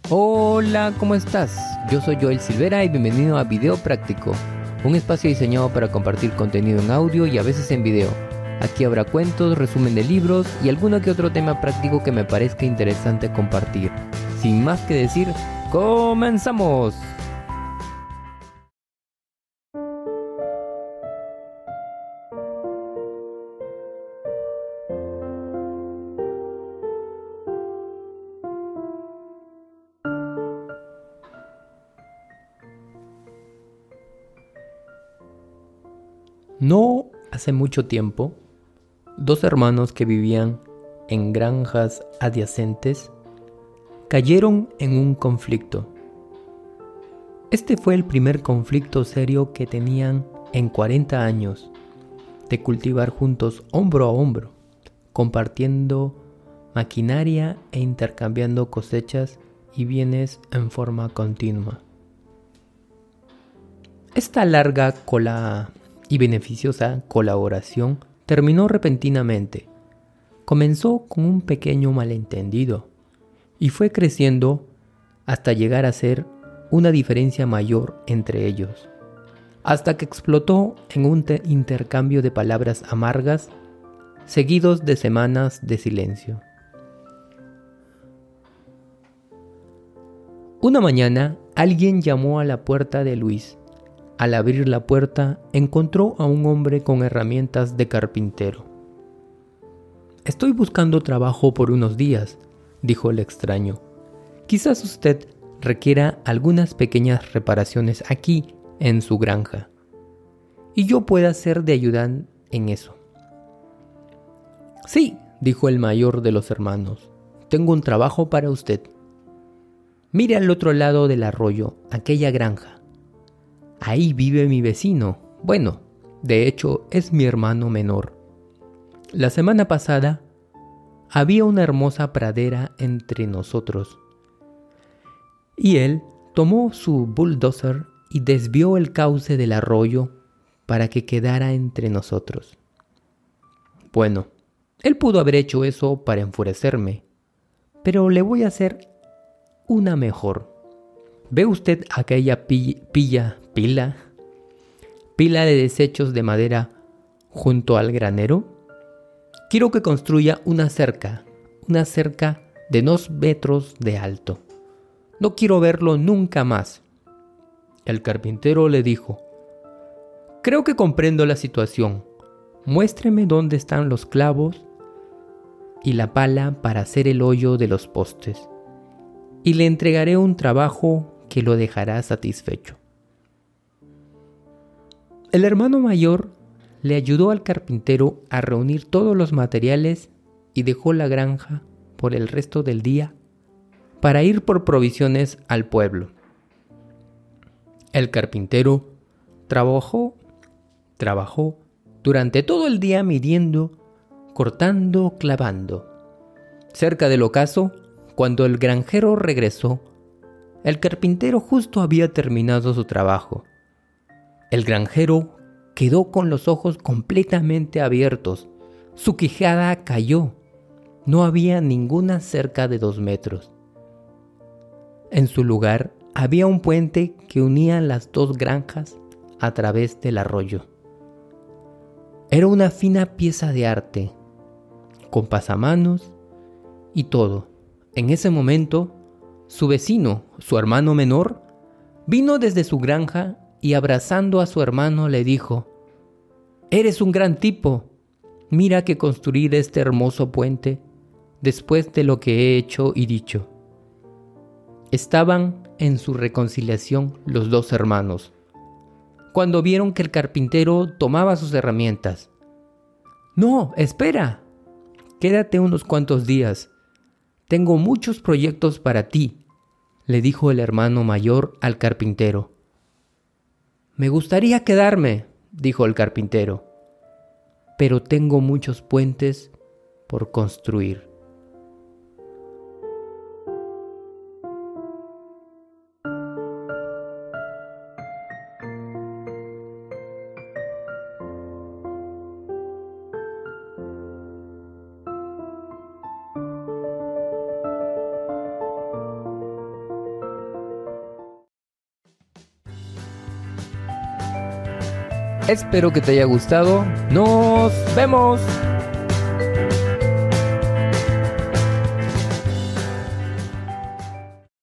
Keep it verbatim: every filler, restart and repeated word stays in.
Hola, ¿cómo estás? Yo soy Joel Silvera y bienvenido a Video Práctico, un espacio diseñado para compartir contenido en audio y a veces en video. Aquí habrá cuentos, resumen de libros y alguno que otro tema práctico que me parezca interesante compartir. Sin más que decir, ¡comenzamos! No hace mucho tiempo, dos hermanos que vivían en granjas adyacentes cayeron en un conflicto. Este fue el primer conflicto serio que tenían en cuarenta años, de cultivar juntos hombro a hombro, compartiendo maquinaria e intercambiando cosechas y bienes en forma continua. Esta larga cola y beneficiosa colaboración terminó repentinamente. Comenzó con un pequeño malentendido y fue creciendo hasta llegar a ser una diferencia mayor entre ellos, hasta que explotó en un te- intercambio de palabras amargas seguidos de semanas de silencio. Una mañana alguien llamó a la puerta de Luis. Al abrir la puerta, encontró a un hombre con herramientas de carpintero. «Estoy buscando trabajo por unos días», dijo el extraño. «Quizás usted requiera algunas pequeñas reparaciones aquí, en su granja, y yo pueda ser de ayuda en eso». «Sí», dijo el mayor de los hermanos, «tengo un trabajo para usted. Mire al otro lado del arroyo, aquella granja. Ahí vive mi vecino. Bueno, de hecho es mi hermano menor. La semana pasada había una hermosa pradera entre nosotros. Y él tomó su bulldozer y desvió el cauce del arroyo para que quedara entre nosotros. Bueno, él pudo haber hecho eso para enfurecerme, pero le voy a hacer una mejor. ¿Ve usted aquella pi- pilla, pila, pila de desechos de madera junto al granero? Quiero que construya una cerca, una cerca de dos metros de alto. No quiero verlo nunca más». El carpintero le dijo: «Creo que comprendo la situación. Muéstreme dónde están los clavos y la pala para hacer el hoyo de los postes, y le entregaré un trabajo que lo dejará satisfecho». El hermano mayor le ayudó al carpintero a reunir todos los materiales y dejó la granja por el resto del día para ir por provisiones al pueblo. El carpintero trabajó, trabajó durante todo el día midiendo, cortando, clavando. Cerca del ocaso, cuando el granjero regresó, el carpintero justo había terminado su trabajo. El granjero quedó con los ojos completamente abiertos. Su quijada cayó. No había ninguna cerca de dos metros. En su lugar había un puente que unía las dos granjas a través del arroyo. Era una fina pieza de arte, con pasamanos y todo. En ese momento, su vecino, su hermano menor, vino desde su granja y abrazando a su hermano le dijo: «Eres un gran tipo. Mira que construir este hermoso puente después de lo que he hecho y dicho». Estaban en su reconciliación los dos hermanos, cuando vieron que el carpintero tomaba sus herramientas. «No, espera. Quédate unos cuantos días. Tengo muchos proyectos para ti», le dijo el hermano mayor al carpintero. «Me gustaría quedarme», dijo el carpintero, «pero tengo muchos puentes por construir». Espero que te haya gustado. ¡Nos vemos!